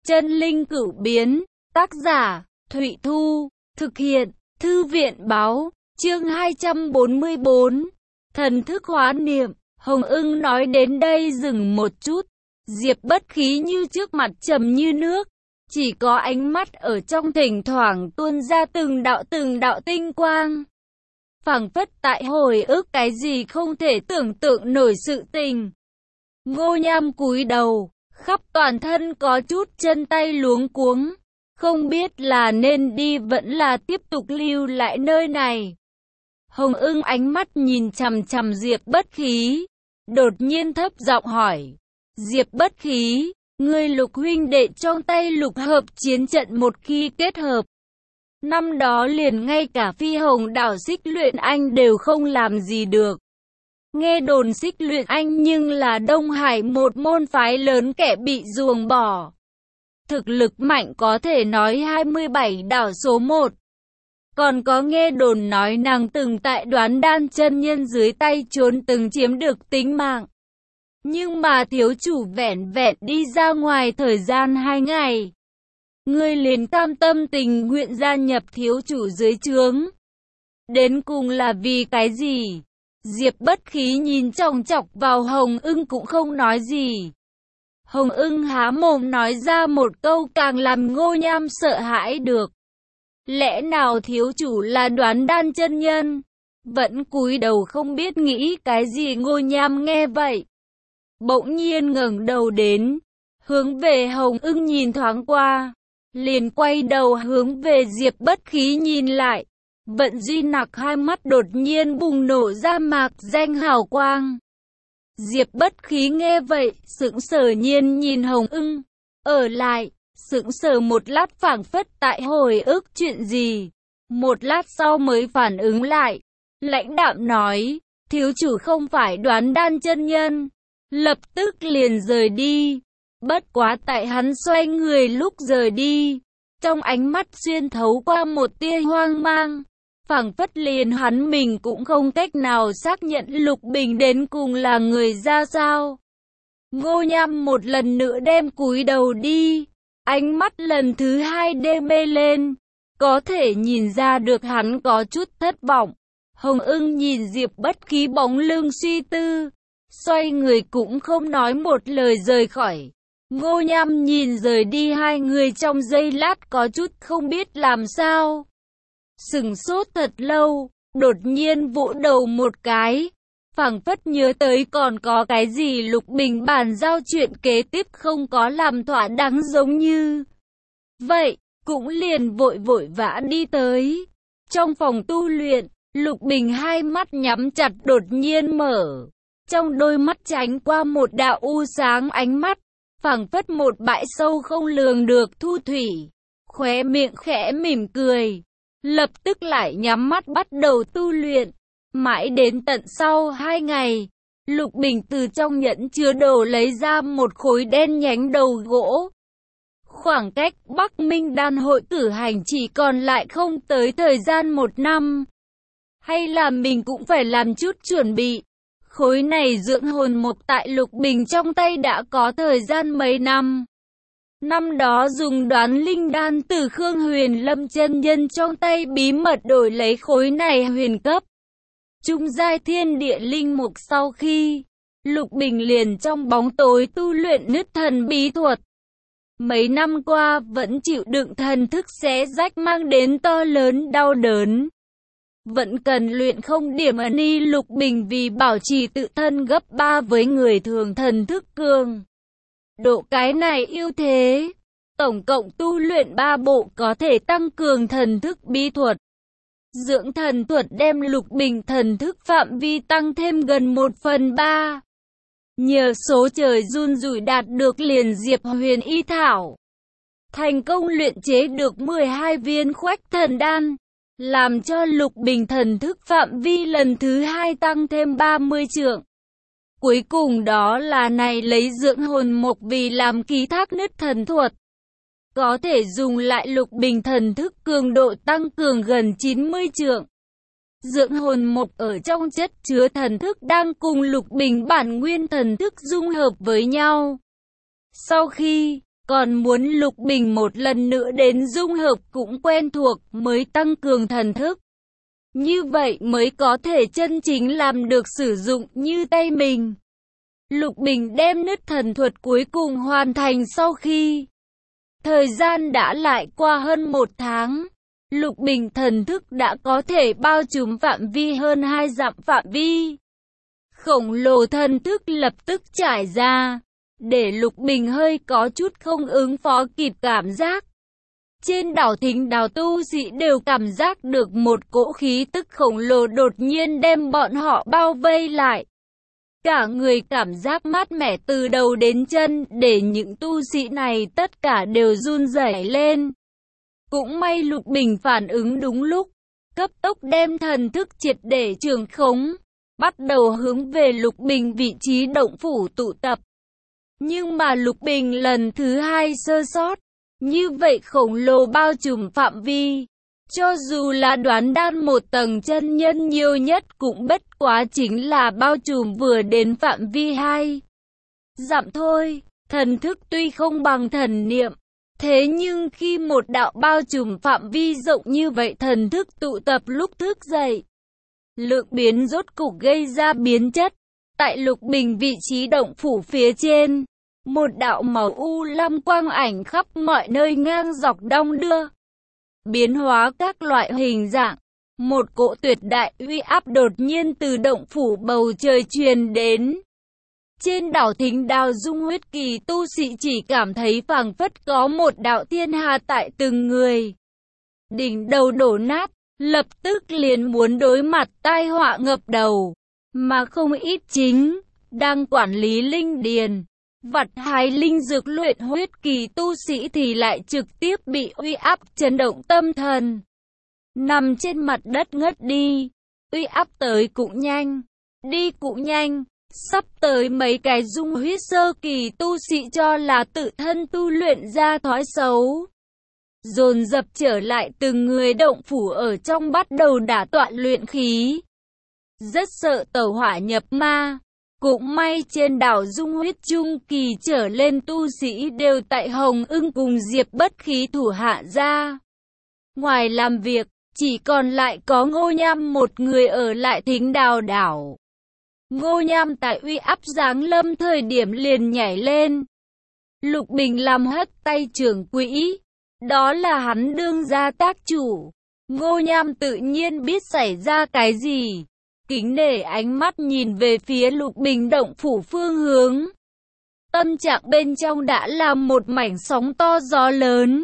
Chân linh cửu biến, tác giả, Thụy Thu, thực hiện, Thư viện báo, chương 244, thần thức hóa niệm. Hồng Ưng nói đến đây dừng một chút, Diệp Bất Khí như trước mặt trầm như nước, chỉ có ánh mắt ở trong thỉnh thoảng tuôn ra từng đạo tinh quang. Phảng phất tại hồi ức cái gì không thể tưởng tượng nổi sự tình. Ngô Nham cúi đầu, khắp toàn thân có chút chân tay luống cuống, không biết là nên đi vẫn là tiếp tục lưu lại nơi này. Hồng Ưng ánh mắt nhìn chằm chằm Diệp Bất Khí, đột nhiên thấp giọng hỏi, Diệp Bất Khí, ngươi Lục huynh đệ trong tay Lục hợp chiến trận một khi kết hợp, năm đó liền ngay cả Phi Hồng đảo Xích Luyện Anh đều không làm gì được. Nghe đồn Xích Luyện Anh nhưng là Đông Hải một môn phái lớn kẻ bị ruồng bỏ. Thực lực mạnh có thể nói 27 đảo số 1. Còn có nghe đồn nói nàng từng tại Đoán Đan chân nhân dưới tay trốn từng chiếm được tính mạng. Nhưng mà thiếu chủ vẻn vẹn đi ra ngoài thời gian 2 ngày. Ngươi liền cam tâm tình nguyện gia nhập thiếu chủ dưới trướng. Đến cùng là vì cái gì? Diệp Bất Khí nhìn chòng chọc vào Hồng Ưng cũng không nói gì. Hồng Ưng há mồm nói ra một câu càng làm Ngô Nham sợ hãi được. Lẽ nào thiếu chủ là Đoán Đan chân nhân? Vẫn cúi đầu không biết nghĩ cái gì. Ngô Nham nghe vậy, bỗng nhiên ngẩng đầu đến, hướng về Hồng Ưng nhìn thoáng qua, liền quay đầu hướng về Diệp Bất Khí nhìn lại. Vận Duy Nặc hai mắt đột nhiên bùng nổ ra mạc danh hào quang. Diệp Bất Khí nghe vậy, sững sờ nhiên nhìn Hồng Ưng, ở lại, sững sờ một lát phảng phất tại hồi ức chuyện gì. Một lát sau mới phản ứng lại, lãnh đạm nói, thiếu chủ không phải Đoán Đan chân nhân, lập tức liền rời đi. Bất quá tại hắn xoay người lúc rời đi, trong ánh mắt xuyên thấu qua một tia hoang mang. Phảng phất liền hắn mình cũng không cách nào xác nhận Lục Bình đến cùng là người ra sao. Ngô Nham một lần nữa đem cúi đầu đi, ánh mắt lần thứ hai đê mê lên, có thể nhìn ra được hắn có chút thất vọng. Hồng Ưng nhìn Diệp Bất Khí bóng lưng suy tư, xoay người cũng không nói một lời rời khỏi. Ngô Nham nhìn rời đi hai người trong giây lát có chút không biết làm sao. Sừng sốt thật lâu, đột nhiên vỗ đầu một cái, phảng phất nhớ tới còn có cái gì Lục Bình bàn giao chuyện kế tiếp không có làm thỏa đáng giống như. Vậy, cũng liền vội vã đi tới. Trong phòng tu luyện, Lục Bình hai mắt nhắm chặt đột nhiên mở. Trong đôi mắt tránh qua một đạo u sáng ánh mắt, phảng phất một bãi sâu không lường được thu thủy. Khóe miệng khẽ mỉm cười, lập tức lại nhắm mắt bắt đầu tu luyện. Mãi đến tận sau 2 ngày, Lục Bình từ trong nhẫn chứa đồ lấy ra một khối đen nhánh đầu gỗ. Khoảng cách Bắc Minh Đan hội cử hành chỉ còn lại không tới thời gian 1 năm. Hay là mình cũng phải làm chút chuẩn bị. Khối này dưỡng hồn mộc tại Lục Bình trong tay đã có thời gian mấy năm. Năm đó dùng Đoán Linh đan từ Khương Huyền Lâm chân nhân trong tay bí mật đổi lấy khối này huyền cấp trung giai thiên địa linh mục. Sau khi Lục Bình liền trong bóng tối tu luyện nứt thần bí thuật. Mấy năm qua vẫn chịu đựng thần thức xé rách mang đến to lớn đau đớn. Vẫn cần luyện không điểm ẩn y. Lục Bình vì bảo trì tự thân gấp 3 với người thường thần thức cường độ cái này ưu thế. Tổng cộng tu luyện 3 bộ có thể tăng cường thần thức bí thuật. Dưỡng thần thuật đem Lục Bình thần thức phạm vi tăng thêm gần 1/3. Nhờ số trời run rủi đạt được liền Diệp Huyền Y Thảo, thành công luyện chế được 12 viên Khoách Thần Đan, làm cho Lục Bình thần thức phạm vi lần thứ 2 tăng thêm 30 trượng. Cuối cùng đó là này lấy dưỡng hồn mộc vì làm ký thác nứt thần thuật. Có thể dùng lại Lục Bình thần thức cường độ tăng cường gần 90 trượng. Dưỡng hồn mộc ở trong chất chứa thần thức đang cùng Lục Bình bản nguyên thần thức dung hợp với nhau. Sau khi còn muốn Lục Bình một lần nữa đến dung hợp cũng quen thuộc mới tăng cường thần thức. Như vậy mới có thể chân chính làm được sử dụng như tay mình. Lục Bình đem nứt thần thuật cuối cùng hoàn thành sau khi thời gian đã lại qua hơn 1 tháng. Lục Bình thần thức đã có thể bao trùm phạm vi hơn 2 dặm phạm vi. Khổng lồ thần thức lập tức trải ra, để Lục Bình hơi có chút không ứng phó kịp cảm giác. Trên đảo Thính Đào tu sĩ đều cảm giác được một cỗ khí tức khổng lồ đột nhiên đem bọn họ bao vây lại. Cả người cảm giác mát mẻ từ đầu đến chân, để những tu sĩ này tất cả đều run rẩy lên. Cũng may Lục Bình phản ứng đúng lúc, cấp tốc đem thần thức triệt để trường khống, bắt đầu hướng về Lục Bình vị trí động phủ tụ tập. Nhưng mà Lục Bình lần thứ 2 sơ sót, như vậy khổng lồ bao trùm phạm vi. Cho dù là đoán đan 1 tầng chân nhân nhiều nhất cũng bất quá chính là bao trùm vừa đến phạm vi 2 dặm thôi. Thần thức tuy không bằng thần niệm, thế nhưng khi một đạo bao trùm phạm vi rộng như vậy thần thức tụ tập lúc thức dậy, lượng biến rốt cục gây ra biến chất. Tại Lục Bình vị trí động phủ phía trên, một đạo màu u lam quang ảnh khắp mọi nơi ngang dọc đong đưa, biến hóa các loại hình dạng. Một cỗ tuyệt đại uy áp đột nhiên từ động phủ bầu trời truyền đến. Trên đảo Thính Đào dung huyết kỳ tu sĩ chỉ cảm thấy phảng phất có một đạo thiên hà tại từng người. Đỉnh đầu đổ nát, lập tức liền muốn đối mặt tai họa ngập đầu. Mà không ít chính đang quản lý linh điền, vặt hái linh dược luyện huyết kỳ tu sĩ thì lại trực tiếp bị uy áp chấn động tâm thần, nằm trên mặt đất ngất đi. Uy áp tới cũng nhanh, đi cũng nhanh. Sắp tới mấy cái dung huyết sơ kỳ tu sĩ cho là tự thân tu luyện ra thói xấu, dồn dập trở lại từng người động phủ ở trong bắt đầu đả tọa luyện khí. Rất sợ tẩu hỏa nhập ma. Cũng may trên đảo dung huyết trung kỳ trở lên tu sĩ đều tại Hồng Ưng cùng Diệp Bất Khí thủ hạ ra. Ngoài làm việc, chỉ còn lại có Ngô Nham một người ở lại Thính Đào đảo. Ngô Nham tại uy áp giáng lâm thời điểm liền nhảy lên. Lục Bình làm hất tay trưởng quỹ, đó là hắn đương gia tác chủ. Ngô Nham tự nhiên biết xảy ra cái gì, kính nể ánh mắt nhìn về phía Lục Bình động phủ phương hướng. Tâm trạng bên trong đã là một mảnh sóng to gió lớn.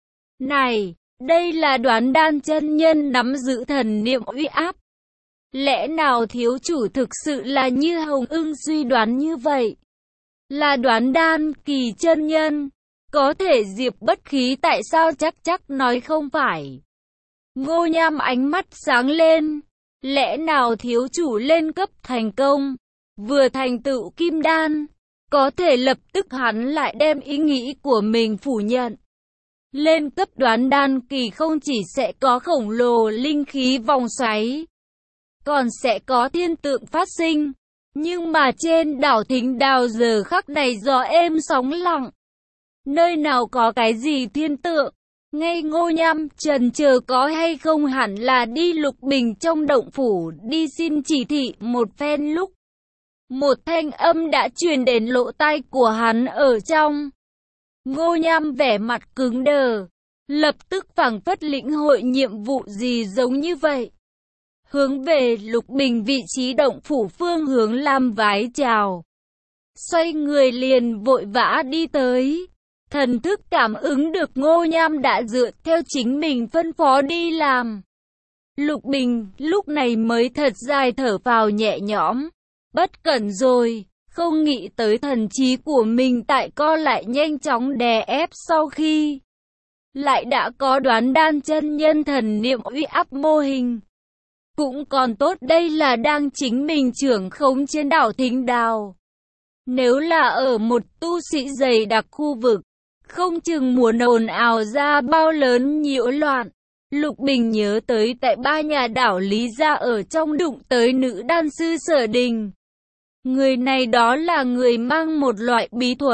Này, đây là Đoán Đan chân nhân nắm giữ thần niệm uy áp. Lẽ nào thiếu chủ thực sự là như Hồng Ưng suy đoán như vậy? Là Đoán Đan kỳ chân nhân? Có thể Diệp Bất Khí tại sao chắc nói không phải? Ngô Nham ánh mắt sáng lên. Lẽ nào thiếu chủ lên cấp thành công, vừa thành tựu kim đan, có thể lập tức hắn lại đem ý nghĩ của mình phủ nhận. Lên cấp Đoán Đan kỳ không chỉ sẽ có khổng lồ linh khí vòng xoáy, còn sẽ có thiên tượng phát sinh. Nhưng mà trên đảo Thính Đào giờ khắc này gió êm sóng lặng, nơi nào có cái gì thiên tượng. Ngay Ngô Nham chần chờ có hay không hẳn là đi Lục Bình trong động phủ đi xin chỉ thị một phen lúc một thanh âm đã truyền đến lỗ tai của hắn ở trong. Ngô Nham vẻ mặt cứng đờ, lập tức phảng phất lĩnh hội nhiệm vụ gì giống như vậy. Hướng về Lục Bình vị trí động phủ phương hướng làm vái chào. Xoay người liền vội vã đi tới. Thần thức cảm ứng được Ngô Nham đã dựa theo chính mình phân phó đi làm. Lục Bình lúc này mới thật dài thở phào nhẹ nhõm. Bất cẩn rồi, không nghĩ tới thần trí của mình tại co lại nhanh chóng đè ép sau khi lại đã có Đoán Đan chân nhân thần niệm uy áp mô hình. Cũng còn tốt đây là đang chính mình trưởng khống trên đảo Thính Đào. Nếu là ở một tu sĩ dày đặc khu vực, không chừng muốn ồn ào ra bao lớn nhiễu loạn. Lục Bình nhớ tới tại ba nhà đảo Lý Gia ở trong đụng tới nữ đan sư Sở Đình. Người này đó là người mang một loại bí thuật,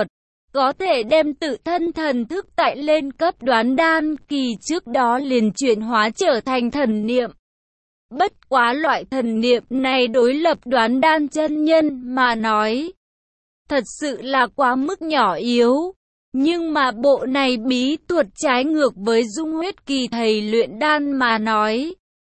có thể đem tự thân thần thức tại lên cấp đoán đan kỳ trước đó liền chuyển hóa trở thành thần niệm. Bất quá loại thần niệm này đối lập đoán đan chân nhân mà nói, thật sự là quá mức nhỏ yếu. Nhưng mà bộ này bí thuật trái ngược với dung huyết kỳ thầy luyện đan mà nói,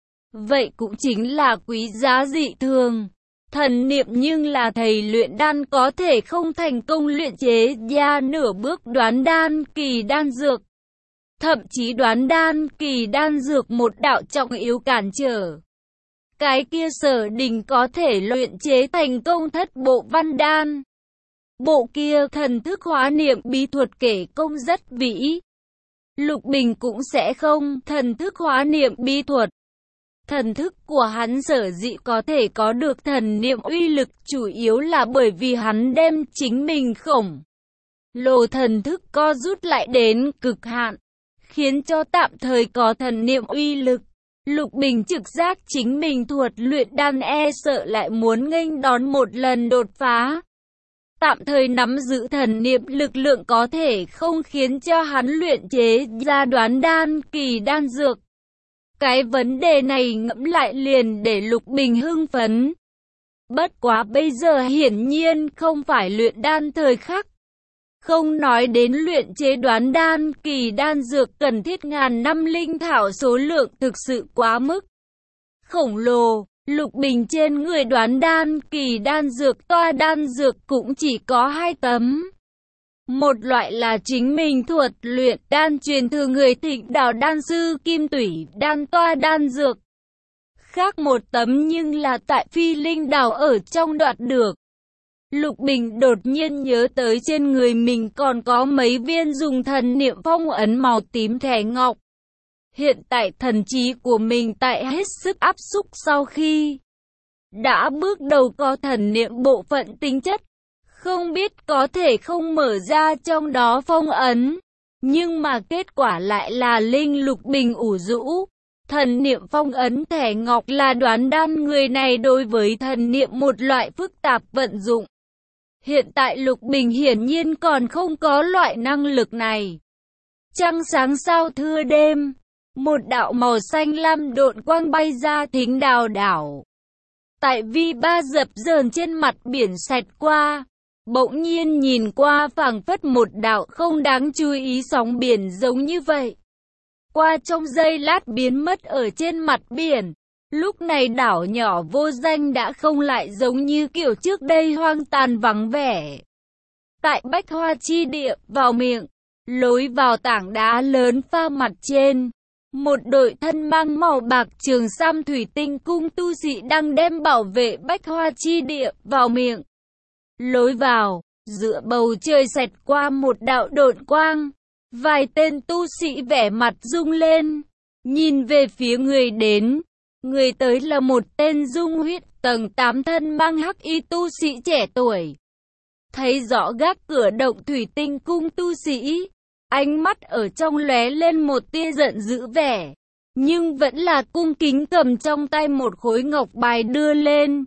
vậy cũng chính là quý giá dị thường. Thần niệm nhưng là thầy luyện đan có thể không thành công luyện chế ra nửa bước đoán đan kỳ đan dược. Thậm chí đoán đan kỳ đan dược một đạo trọng yếu cản trở. Cái kia Sở Đình có thể luyện chế thành công thất bộ văn đan. Bộ kia thần thức hóa niệm bí thuật kể công rất vĩ. Lục Bình cũng sẽ không thần thức hóa niệm bí thuật. Thần thức của hắn sở dĩ có thể có được thần niệm uy lực chủ yếu là bởi vì hắn đem chính mình khổng lồ thần thức co rút lại đến cực hạn, khiến cho tạm thời có thần niệm uy lực. Lục Bình trực giác chính mình thuật luyện đan e sợ lại muốn nghênh đón một lần đột phá. Tạm thời nắm giữ thần niệm lực lượng có thể không khiến cho hắn luyện chế ra đoán đan kỳ đan dược. Cái vấn đề này ngẫm lại liền để Lục Bình hưng phấn. Bất quá bây giờ hiển nhiên không phải luyện đan thời khắc. Không nói đến luyện chế đoán đan kỳ đan dược cần thiết ngàn năm linh thảo số lượng thực sự quá mức khổng lồ. Lục Bình trên người đoán đan kỳ đan dược toa đan dược cũng chỉ có 2 tấm. Một loại là chính mình thuật luyện đan truyền thừa người Thịnh Đào đan sư Kim Tủy đan toa đan dược. Khác một tấm nhưng là tại Phi Linh Đảo ở trong đoạt được. Lục Bình đột nhiên nhớ tới trên người mình còn có mấy viên dùng thần niệm phong ấn màu tím thẻ ngọc. Hiện tại thần trí của mình tại hết sức áp xúc sau khi đã bước đầu có thần niệm bộ phận tính chất. Không biết có thể không mở ra trong đó phong ấn. Nhưng mà kết quả lại là linh Lục Bình ủ rũ. Thần niệm phong ấn thẻ ngọc là đoán đan người này đối với thần niệm một loại phức tạp vận dụng. Hiện tại Lục Bình hiển nhiên còn không có loại năng lực này. Trăng sáng sao thưa đêm. Một đạo màu xanh lam độn quang bay ra Thính Đào đảo. Tại vi ba dập dờn trên mặt biển xẹt qua. Bỗng nhiên nhìn qua phảng phất một đạo không đáng chú ý sóng biển giống như vậy. Qua trong giây lát biến mất ở trên mặt biển. Lúc này đảo nhỏ vô danh đã không lại giống như kiểu trước đây hoang tàn vắng vẻ. Tại Bách Hoa chi địa vào miệng, lối vào tảng đá lớn pha mặt trên. Một đội thân mang màu bạc trường sam thủy tinh cung tu sĩ đang đem bảo vệ Bách Hoa chi địa vào miệng. Lối vào, giữa bầu trời xẹt qua một đạo độn quang. Vài tên tu sĩ vẻ mặt rung lên, nhìn về phía người đến. Người tới là một tên dung huyết tầng 8 thân mang hắc y tu sĩ trẻ tuổi. Thấy rõ gác cửa động thủy tinh cung tu sĩ, ánh mắt ở trong lóe lên một tia giận dữ vẻ, nhưng vẫn là cung kính cầm trong tay một khối ngọc bài đưa lên.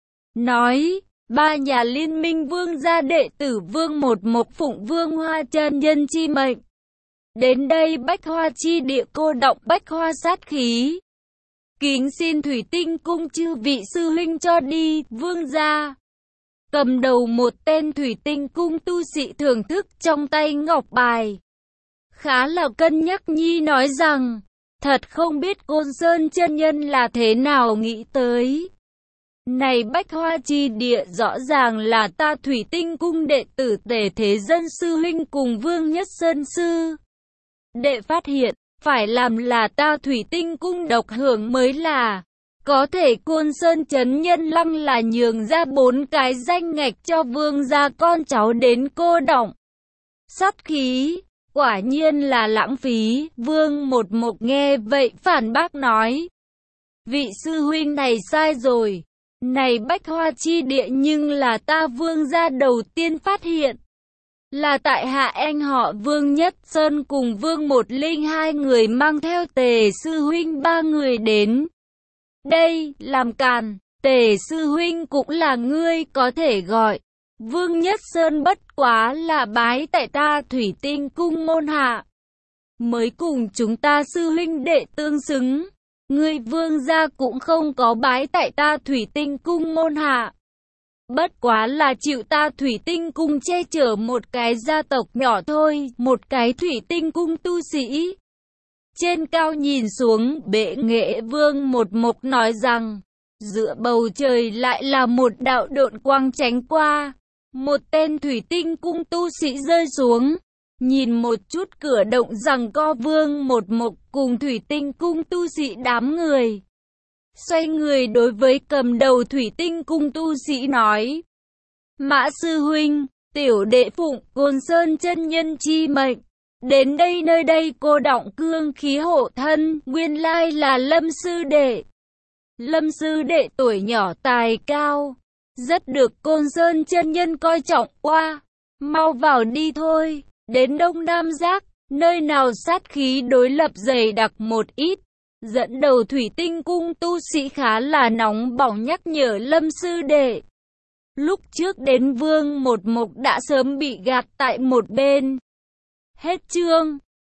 Nói, 3 nhà liên minh vương gia đệ tử vương một mộc phụng vương hoa chân nhân chi mệnh. Đến đây Bách Hoa chi địa cô động bách hoa sát khí. Kính xin thủy tinh cung chư vị sư huynh cho đi, vương gia. Cầm đầu một tên thủy tinh cung tu sĩ thưởng thức trong tay ngọc bài. Khá là cân nhắc nhi nói rằng, thật không biết Côn Sơn chân nhân là thế nào nghĩ tới. Này Bách Hoa chi địa rõ ràng là ta thủy tinh cung đệ tử Tề Thế Dân sư huynh cùng Vương Nhất Sơn sư. Đệ phát hiện, phải làm là ta thủy tinh cung độc hưởng mới là. Có thể Côn Sơn chấn nhân lăng là nhường ra 4 cái danh ngạch cho vương gia con cháu đến cô động. Sát khí, quả nhiên là lãng phí, vương một mộc nghe vậy phản bác nói. Vị sư huynh này sai rồi, này Bách Hoa chi địa nhưng là ta vương gia đầu tiên phát hiện. Là tại hạ anh họ Vương Nhất Sơn cùng Vương Một Linh 2 người mang theo Tề sư huynh 3 người đến. Đây, làm càn, Tề sư huynh cũng là ngươi có thể gọi. Vương Nhất Sơn bất quá là bái tại ta Thủy Tinh Cung môn hạ, mới cùng chúng ta sư huynh đệ tương xứng. Ngươi Vương gia cũng không có bái tại ta Thủy Tinh Cung môn hạ, bất quá là chịu ta Thủy Tinh Cung che chở một cái gia tộc nhỏ thôi, một cái Thủy Tinh Cung tu sĩ. Trên cao nhìn xuống, Bệ Nghệ Vương một mộc nói rằng, giữa bầu trời lại là một đạo độn quang tránh qua, một tên Thủy Tinh Cung tu sĩ rơi xuống. Nhìn một chút cửa động rằng co Vương một mộc cùng Thủy Tinh Cung tu sĩ đám người, xoay người đối với cầm đầu Thủy Tinh Cung tu sĩ nói, Mã sư huynh, tiểu đệ phụng Côn Sơn chân nhân chi mệnh, đến đây nơi đây cô đọng cương khí hộ thân, nguyên lai là Lâm sư đệ. Lâm sư đệ tuổi nhỏ tài cao, rất được Côn Sơn chân nhân coi trọng qua, mau vào đi thôi. Đến Đông Nam Giác, nơi nào sát khí đối lập dày đặc một ít, dẫn đầu Thủy Tinh Cung tu sĩ khá là nóng bỏng nhắc nhở Lâm sư đệ. Lúc trước đến Vương một mộc đã sớm bị gạt tại một bên. Hết chương.